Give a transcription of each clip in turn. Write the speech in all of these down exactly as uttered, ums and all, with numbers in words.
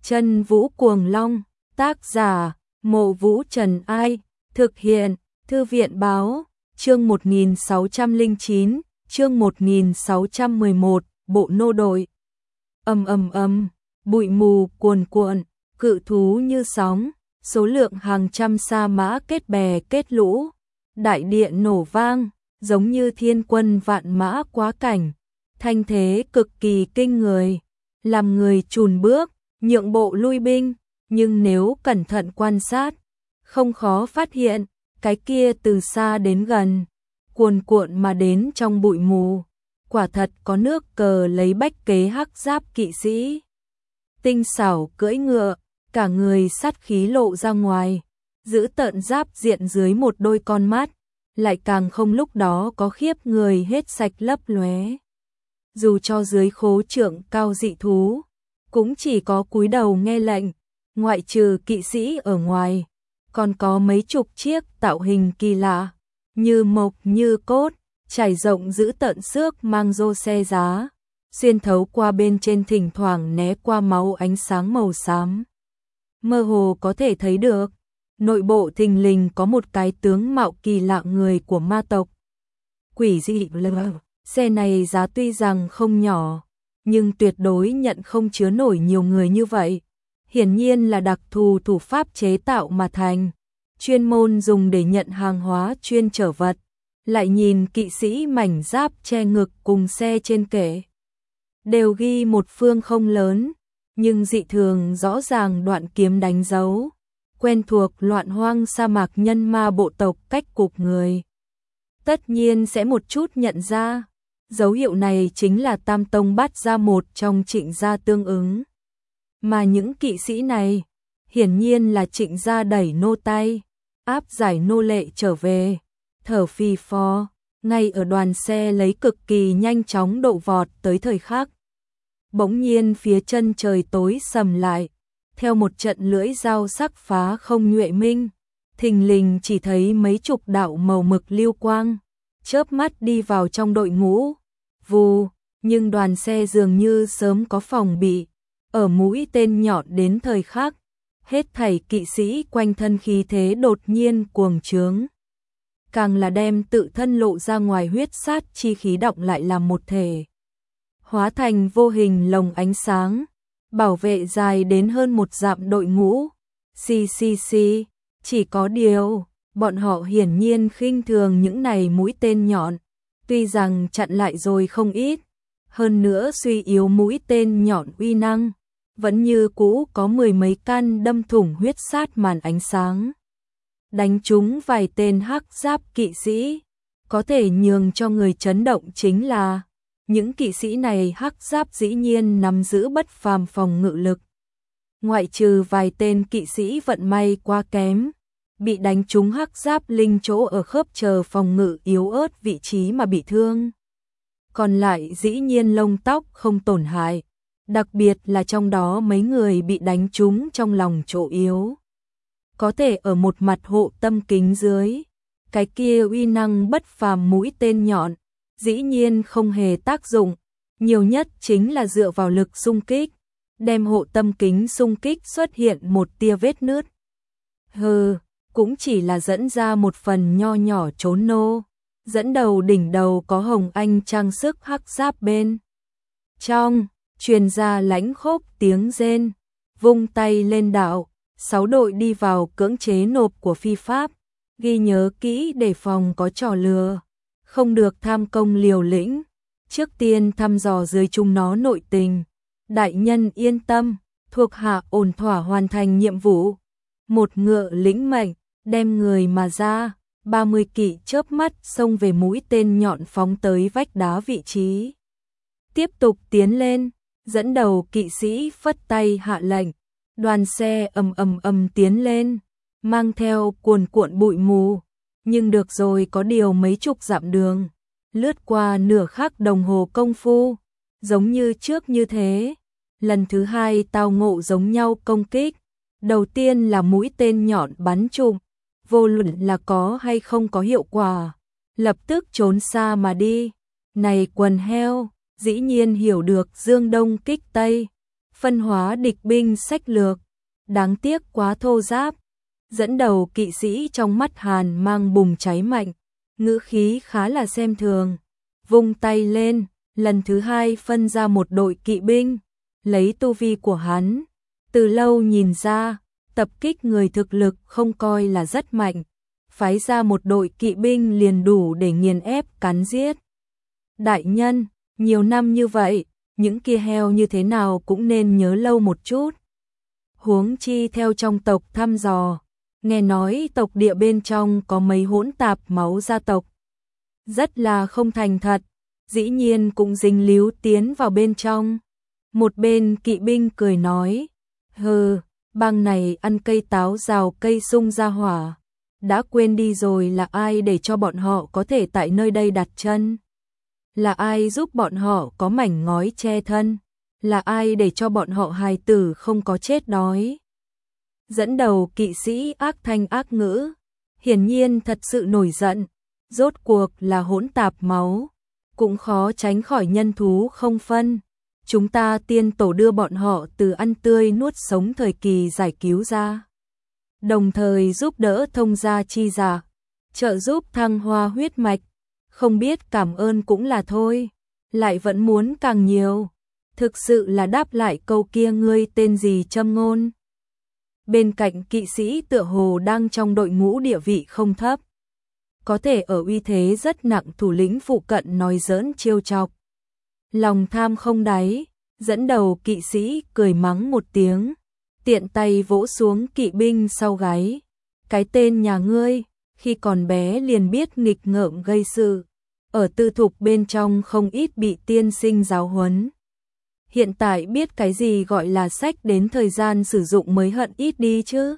Chân Vũ Cuồng Long, tác giả, Mộ Vũ Trần Ai, thực hiện, Thư viện Báo, chương một nghìn sáu trăm lẻ chín, chương một nghìn sáu trăm mười một, Bộ Nô Đội. Ầm ầm ầm, bụi mù cuồn cuộn, cự thú như sóng, số lượng hàng trăm sa mã kết bè kết lũ, đại địa nổ vang, giống như thiên quân vạn mã quá cảnh, thanh thế cực kỳ kinh người, làm người chùn bước, nhượng bộ lui binh, nhưng nếu cẩn thận quan sát, không khó phát hiện, cái kia từ xa đến gần, cuồn cuộn mà đến trong bụi mù, quả thật có nước cờ lấy bách kế hắc giáp kỵ sĩ. Tinh xảo cưỡi ngựa, cả người sát khí lộ ra ngoài, giữ tợn giáp diện dưới một đôi con mắt, lại càng không lúc đó có khiếp người hết sạch lấp lóe. Dù cho dưới khố trưởng cao dị thú, cũng chỉ có cúi đầu nghe lệnh, ngoại trừ kỵ sĩ ở ngoài, còn có mấy chục chiếc tạo hình kỳ lạ, như mộc như cốt, trải rộng giữ tận xước mang rô xe giá, xuyên thấu qua bên trên thỉnh thoảng né qua máu ánh sáng màu xám. Mơ hồ có thể thấy được, nội bộ thình lình có một cái tướng mạo kỳ lạ người của ma tộc. Quỷ dị lờ, xe này giá tuy rằng không nhỏ, nhưng tuyệt đối nhận không chứa nổi nhiều người như vậy. Hiển nhiên là đặc thù thủ pháp chế tạo mà thành, chuyên môn dùng để nhận hàng hóa chuyên chở vật. Lại nhìn kỵ sĩ mảnh giáp che ngực cùng xe trên kệ, đều ghi một phương không lớn, nhưng dị thường rõ ràng đoạn kiếm đánh dấu, quen thuộc loạn hoang sa mạc nhân ma bộ tộc cách cục người. Tất nhiên sẽ một chút nhận ra, dấu hiệu này chính là Tam Tông Bát Gia một trong Trịnh gia tương ứng. Mà những kỵ sĩ này, hiển nhiên là Trịnh gia đẩy nô tay, áp giải nô lệ trở về, thở phì phò, ngay ở đoàn xe lấy cực kỳ nhanh chóng độ vọt tới thời khắc. Bỗng nhiên phía chân trời tối sầm lại, theo một trận lưỡi dao sắc phá không nhuệ minh, thình lình chỉ thấy mấy chục đạo màu mực lưu quang, chớp mắt đi vào trong đội ngũ, vù, nhưng đoàn xe dường như sớm có phòng bị, ở mũi tên nhọn đến thời khắc, hết thảy kỵ sĩ quanh thân khí thế đột nhiên cuồng trướng. Càng là đem tự thân lộ ra ngoài huyết sát chi khí động lại làm một thể. Hóa thành vô hình lồng ánh sáng, bảo vệ dài đến hơn một dặm đội ngũ. Xì xì xì, chỉ có điều, bọn họ hiển nhiên khinh thường những này mũi tên nhọn, tuy rằng chặn lại rồi không ít, hơn nữa suy yếu mũi tên nhọn uy năng, vẫn như cũ có mười mấy căn đâm thủng huyết sát màn ánh sáng. Đánh trúng vài tên hắc giáp kỵ sĩ, có thể nhường cho người chấn động chính là, những kỵ sĩ này hắc giáp dĩ nhiên nắm giữ bất phàm phòng ngự lực. Ngoại trừ vài tên kỵ sĩ vận may quá kém, bị đánh trúng hắc giáp linh chỗ ở khớp chờ phòng ngự yếu ớt vị trí mà bị thương. Còn lại dĩ nhiên lông tóc không tổn hại, đặc biệt là trong đó mấy người bị đánh trúng trong lòng chỗ yếu. Có thể ở một mặt hộ tâm kính dưới, cái kia uy năng bất phàm mũi tên nhọn, dĩ nhiên không hề tác dụng, nhiều nhất chính là dựa vào lực xung kích, đem hộ tâm kính xung kích xuất hiện một tia vết nứt. Hừ, cũng chỉ là dẫn ra một phần nho nhỏ trốn nô, dẫn đầu đỉnh đầu có hồng anh trang sức hắc giáp bên. Trong, truyền ra lãnh khốc tiếng rên, vung tay lên đạo. Sáu đội đi vào cưỡng chế nộp của phi pháp, ghi nhớ kỹ để phòng có trò lừa, không được tham công liều lĩnh, trước tiên thăm dò dưới chúng nó nội tình. Đại nhân yên tâm, thuộc hạ ổn thỏa hoàn thành nhiệm vụ. Một ngựa lĩnh mệnh, đem người mà ra, ba mươi kỵ chớp mắt xông về mũi tên nhọn phóng tới vách đá vị trí. Tiếp tục tiến lên, dẫn đầu kỵ sĩ phất tay hạ lệnh. Đoàn xe ầm ầm ầm tiến lên, mang theo cuồn cuộn bụi mù, nhưng được rồi có điều mấy chục dặm đường, lướt qua nửa khắc đồng hồ công phu, giống như trước như thế. Lần thứ hai tao ngộ giống nhau công kích, đầu tiên là mũi tên nhọn bắn trúng, vô luận là có hay không có hiệu quả, lập tức trốn xa mà đi. Này quần heo, dĩ nhiên hiểu được dương đông kích tây, phân hóa địch binh sách lược, đáng tiếc quá thô giáp. Dẫn đầu kỵ sĩ trong mắt Hàn mang bùng cháy mạnh, ngữ khí khá là xem thường, vung tay lên, lần thứ hai phân ra một đội kỵ binh, lấy tu vi của hắn, từ lâu nhìn ra, tập kích người thực lực không coi là rất mạnh, phái ra một đội kỵ binh liền đủ để nghiền ép cắn giết. Đại nhân, nhiều năm như vậy, những kia heo như thế nào cũng nên nhớ lâu một chút. Huống chi theo trong tộc thăm dò, nghe nói tộc địa bên trong có mấy hỗn tạp máu gia tộc. Rất là không thành thật, dĩ nhiên cũng dính líu tiến vào bên trong. Một bên kỵ binh cười nói, hừ, bang này ăn cây táo rào cây sung ra hỏa, đã quên đi rồi là ai để cho bọn họ có thể tại nơi đây đặt chân. Là ai giúp bọn họ có mảnh ngói che thân, là ai để cho bọn họ hài tử không có chết đói. Dẫn đầu kỵ sĩ ác thanh ác ngữ, hiển nhiên thật sự nổi giận, rốt cuộc là hỗn tạp máu, cũng khó tránh khỏi nhân thú không phân. Chúng ta tiên tổ đưa bọn họ từ ăn tươi nuốt sống thời kỳ giải cứu ra, đồng thời giúp đỡ thông gia chi giả, trợ giúp thăng hoa huyết mạch, không biết cảm ơn cũng là thôi, lại vẫn muốn càng nhiều, thực sự là đáp lại câu kia ngươi tên gì châm ngôn. Bên cạnh kỵ sĩ tựa hồ đang trong đội ngũ địa vị không thấp, có thể ở uy thế rất nặng thủ lĩnh phụ cận nói giỡn trêu chọc. Lòng tham không đáy, dẫn đầu kỵ sĩ cười mắng một tiếng, tiện tay vỗ xuống kỵ binh sau gáy. Cái tên nhà ngươi, khi còn bé liền biết nghịch ngợm gây sự, ở tư thục bên trong không ít bị tiên sinh giáo huấn. Hiện tại biết cái gì gọi là sách đến thời gian sử dụng mới hận ít đi chứ.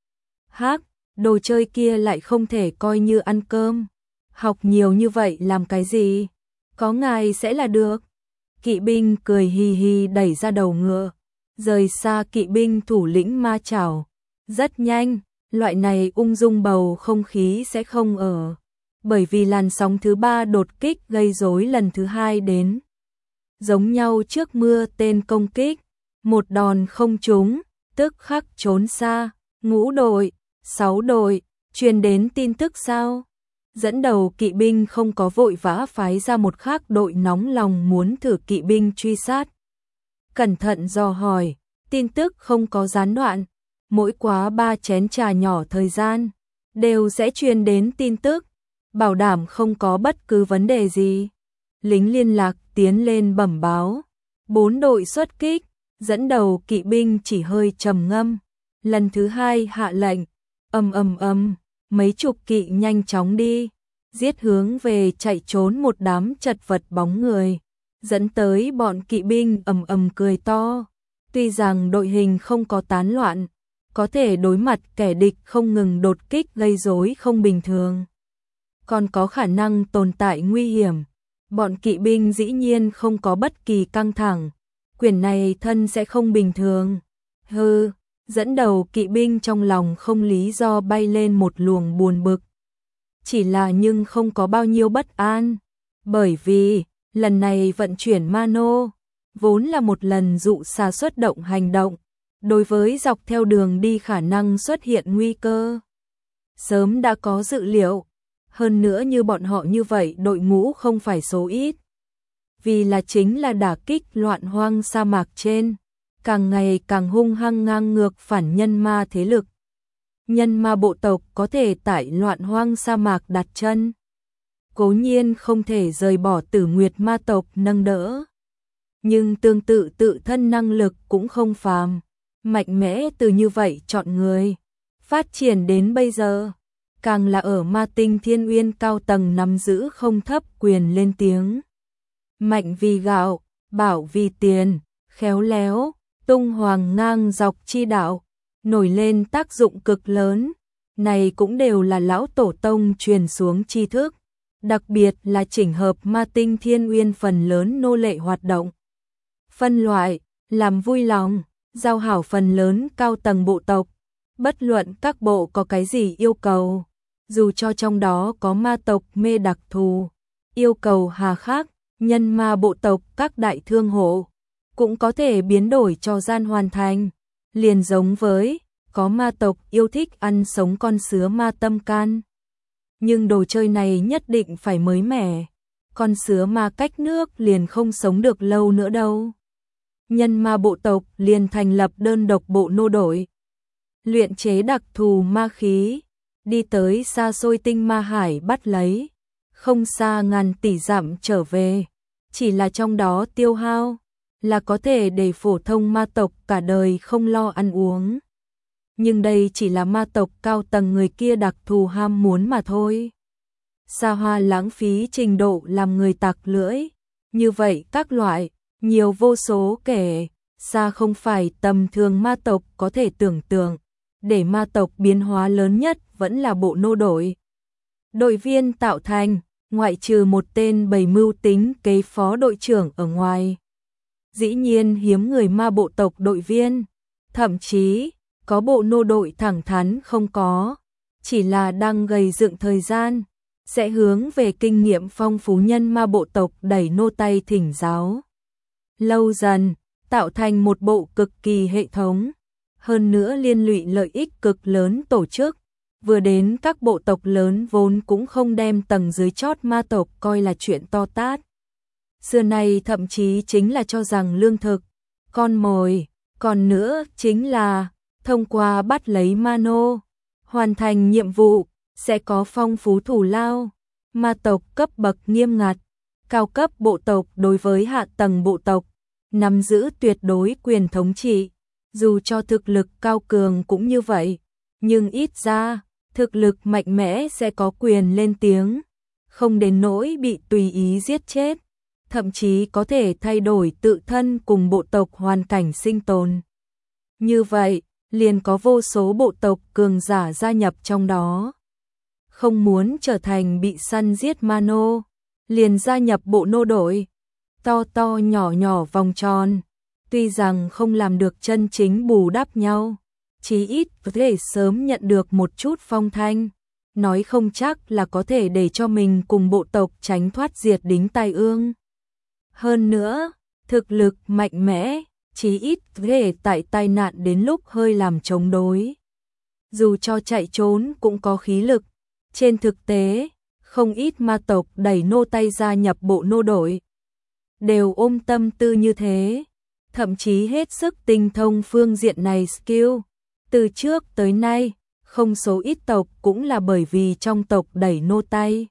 Hác, đồ chơi kia lại không thể coi như ăn cơm. Học nhiều như vậy làm cái gì? Có ngài sẽ là được. Kỵ binh cười hì hì đẩy ra đầu ngựa, rời xa kỵ binh thủ lĩnh ma chảo. Rất nhanh, loại này ung dung bầu không khí sẽ không ở, bởi vì làn sóng thứ ba đột kích gây rối lần thứ hai đến. Giống nhau trước mưa tên công kích, một đòn không trúng, tức khắc trốn xa. Ngũ đội, sáu đội, truyền đến tin tức sao? Dẫn đầu kỵ binh không có vội vã phái ra một khác đội nóng lòng muốn thử kỵ binh truy sát. Cẩn thận dò hỏi, tin tức không có gián đoạn, mỗi quá ba chén trà nhỏ thời gian, đều sẽ truyền đến tin tức, bảo đảm không có bất cứ vấn đề gì. Lính liên lạc tiến lên bẩm báo, bốn đội xuất kích, dẫn đầu kỵ binh chỉ hơi trầm ngâm, lần thứ hai hạ lệnh, ầm ầm ầm, mấy chục kỵ nhanh chóng đi, giết hướng về chạy trốn một đám chật vật bóng người, dẫn tới bọn kỵ binh ầm ầm cười to. Tuy rằng đội hình không có tán loạn, có thể đối mặt kẻ địch không ngừng đột kích gây rối không bình thường, còn có khả năng tồn tại nguy hiểm. Bọn kỵ binh dĩ nhiên không có bất kỳ căng thẳng, quyền này thân sẽ không bình thường. Hừ, dẫn đầu kỵ binh trong lòng không lý do bay lên một luồng buồn bực. Chỉ là nhưng không có bao nhiêu bất an, bởi vì lần này vận chuyển Mano vốn là một lần dụ xà xuất động hành động, đối với dọc theo đường đi khả năng xuất hiện nguy cơ sớm đã có dự liệu. Hơn nữa như bọn họ như vậy đội ngũ không phải số ít, vì là chính là đả kích loạn hoang sa mạc trên, càng ngày càng hung hăng ngang ngược phản nhân ma thế lực. Nhân ma bộ tộc có thể tại loạn hoang sa mạc đặt chân, cố nhiên không thể rời bỏ Tử Nguyệt ma tộc nâng đỡ, nhưng tương tự tự thân năng lực cũng không phàm, mạnh mẽ từ như vậy chọn người, phát triển đến bây giờ, càng là ở Ma Tinh Thiên Uyên cao tầng nắm giữ không thấp quyền lên tiếng. Mạnh vì gạo, bảo vì tiền, khéo léo, tung hoàng ngang dọc chi đạo, nổi lên tác dụng cực lớn, này cũng đều là lão tổ tông truyền xuống tri thức, đặc biệt là chỉnh hợp Ma Tinh Thiên Uyên phần lớn nô lệ hoạt động. Phân loại, làm vui lòng, giao hảo phần lớn cao tầng bộ tộc, bất luận các bộ có cái gì yêu cầu, dù cho trong đó có ma tộc mê đặc thù, yêu cầu hà khắc, nhân ma bộ tộc các đại thương hộ cũng có thể biến đổi cho gian hoàn thành, liền giống với có ma tộc yêu thích ăn sống con sứa ma tâm can. Nhưng đồ chơi này nhất định phải mới mẻ, con sứa ma cách nước liền không sống được lâu nữa đâu. Nhân ma bộ tộc liền thành lập đơn độc bộ nô đội, luyện chế đặc thù ma khí, đi tới xa xôi tinh ma hải bắt lấy, không xa ngàn tỷ dặm trở về, chỉ là trong đó tiêu hao là có thể để phổ thông ma tộc cả đời không lo ăn uống. Nhưng đây chỉ là ma tộc cao tầng người kia đặc thù ham muốn mà thôi. Xa hoa lãng phí trình độ làm người tặc lưỡi, như vậy các loại, nhiều vô số kể, xa không phải tầm thường ma tộc có thể tưởng tượng. Để ma tộc biến hóa lớn nhất vẫn là bộ nô đội. Đội viên tạo thành, ngoại trừ một tên bầy mưu tính kế phó đội trưởng ở ngoài. Dĩ nhiên hiếm người ma bộ tộc đội viên, thậm chí có bộ nô đội thẳng thắn không có, chỉ là đang gầy dựng thời gian, sẽ hướng về kinh nghiệm phong phú nhân ma bộ tộc đẩy nô tay thỉnh giáo. Lâu dần, tạo thành một bộ cực kỳ hệ thống, hơn nữa liên lụy lợi ích cực lớn tổ chức, vừa đến các bộ tộc lớn vốn cũng không đem tầng dưới chót ma tộc coi là chuyện to tát. Xưa nay thậm chí chính là cho rằng lương thực, con mồi, còn nữa chính là thông qua bắt lấy ma nô, hoàn thành nhiệm vụ, sẽ có phong phú thù lao. Ma tộc cấp bậc nghiêm ngặt, cao cấp bộ tộc đối với hạ tầng bộ tộc, nắm giữ tuyệt đối quyền thống trị. Dù cho thực lực cao cường cũng như vậy, nhưng ít ra, thực lực mạnh mẽ sẽ có quyền lên tiếng, không đến nỗi bị tùy ý giết chết, thậm chí có thể thay đổi tự thân cùng bộ tộc hoàn cảnh sinh tồn. Như vậy, liền có vô số bộ tộc cường giả gia nhập trong đó. Không muốn trở thành bị săn giết ma nô, liền gia nhập bộ nô đội, to to nhỏ nhỏ vòng tròn. Tuy rằng không làm được chân chính bù đắp nhau, chí ít có thể sớm nhận được một chút phong thanh, nói không chắc là có thể để cho mình cùng bộ tộc tránh thoát diệt đính tai ương. Hơn nữa, thực lực mạnh mẽ, chí ít có thể tại tai nạn đến lúc hơi làm chống đối. Dù cho chạy trốn cũng có khí lực, trên thực tế, không ít ma tộc đẩy nô tay gia nhập bộ nô đội, đều ôm tâm tư như thế. Thậm chí hết sức tinh thông phương diện này skill. Từ trước tới nay, không số ít tộc cũng là bởi vì trong tộc đẩy nô tay,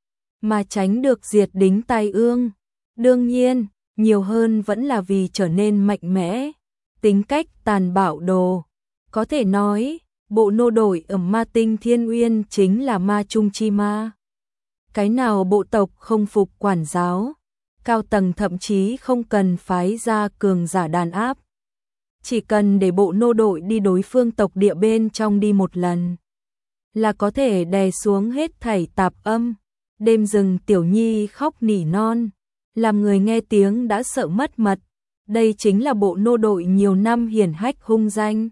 mà tránh được diệt đính tai ương. Đương nhiên, nhiều hơn vẫn là vì trở nên mạnh mẽ, tính cách tàn bạo đồ. Có thể nói, bộ nô đội ở ma tinh Thiên Uyên chính là ma trung chi ma. Cái nào bộ tộc không phục quản giáo, cao tầng thậm chí không cần phái ra cường giả đàn áp. Chỉ cần để bộ nô đội đi đối phương tộc địa bên trong đi một lần, là có thể đè xuống hết thảy tạp âm. Đêm rừng tiểu nhi khóc nỉ non, làm người nghe tiếng đã sợ mất mật. Đây chính là bộ nô đội nhiều năm hiển hách hung danh.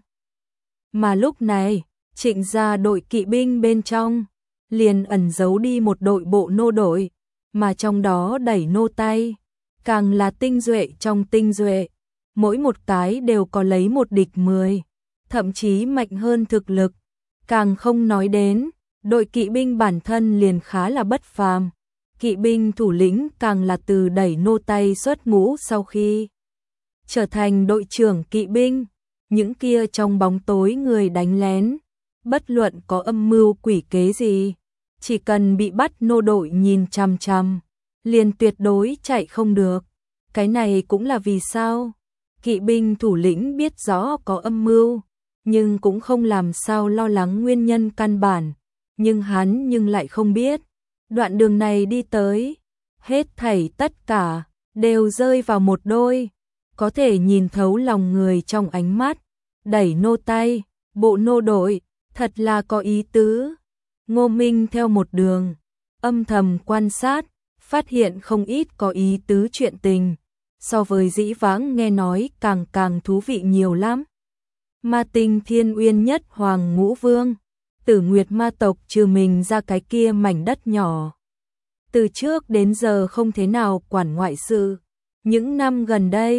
Mà lúc này, Trịnh gia đội kỵ binh bên trong, liền ẩn giấu đi một đội bộ nô đội, mà trong đó đẩy nô tay, càng là tinh duệ trong tinh duệ, mỗi một cái đều có lấy một địch mười, thậm chí mạnh hơn thực lực, càng không nói đến, đội kỵ binh bản thân liền khá là bất phàm, kỵ binh thủ lĩnh càng là từ đẩy nô tay xuất ngũ sau khi trở thành đội trưởng kỵ binh, những kia trong bóng tối người đánh lén, bất luận có âm mưu quỷ kế gì, chỉ cần bị bắt nô đội nhìn chằm chằm, liền tuyệt đối chạy không được. Cái này cũng là vì sao kỵ binh thủ lĩnh biết rõ có âm mưu, nhưng cũng không làm sao lo lắng nguyên nhân căn bản, nhưng hắn nhưng lại không biết, đoạn đường này đi tới, hết thảy tất cả đều rơi vào một đôi, có thể nhìn thấu lòng người trong ánh mắt, đẩy nô tay, bộ nô đội, thật là có ý tứ. Ngô Minh theo một đường, âm thầm quan sát, phát hiện không ít có ý tứ chuyện tình, so với dĩ vãng nghe nói càng càng thú vị nhiều lắm. Ma tinh Thiên Uyên nhất hoàng ngũ vương, Tử Nguyệt ma tộc trừ mình ra cái kia mảnh đất nhỏ. Từ trước đến giờ không thế nào quản ngoại sự, những năm gần đây,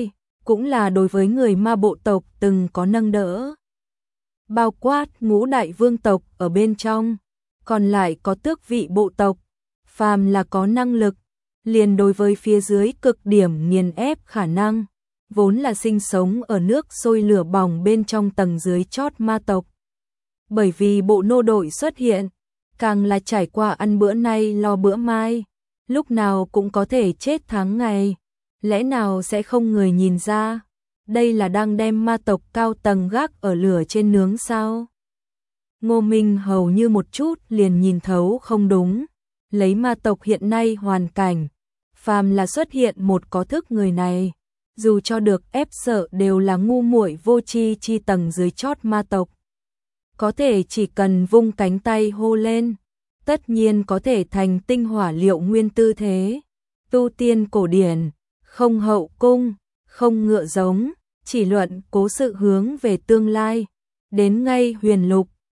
cũng là đối với người ma bộ tộc từng có nâng đỡ. Bao quát ngũ đại vương tộc ở bên trong, còn lại có tước vị bộ tộc, phàm là có năng lực, liền đối với phía dưới cực điểm nghiền ép khả năng, vốn là sinh sống ở nước sôi lửa bỏng bên trong tầng dưới chót ma tộc. Bởi vì bộ nô đội xuất hiện, càng là trải qua ăn bữa nay lo bữa mai, lúc nào cũng có thể chết tháng ngày, lẽ nào sẽ không người nhìn ra, đây là đang đem ma tộc cao tầng gác ở lửa trên nướng sao? Ngô Minh hầu như một chút liền nhìn thấu không đúng, lấy ma tộc hiện nay hoàn cảnh, phàm là xuất hiện một có thức người này, dù cho được ép sợ đều là ngu muội vô tri chi tầng dưới chót ma tộc. Có thể chỉ cần vung cánh tay hô lên, tất nhiên có thể thành tinh hỏa liệu nguyên tư thế. Tu tiên cổ điển, không hậu cung, không ngựa giống, chỉ luận cố sự hướng về tương lai, đến ngay huyền lục,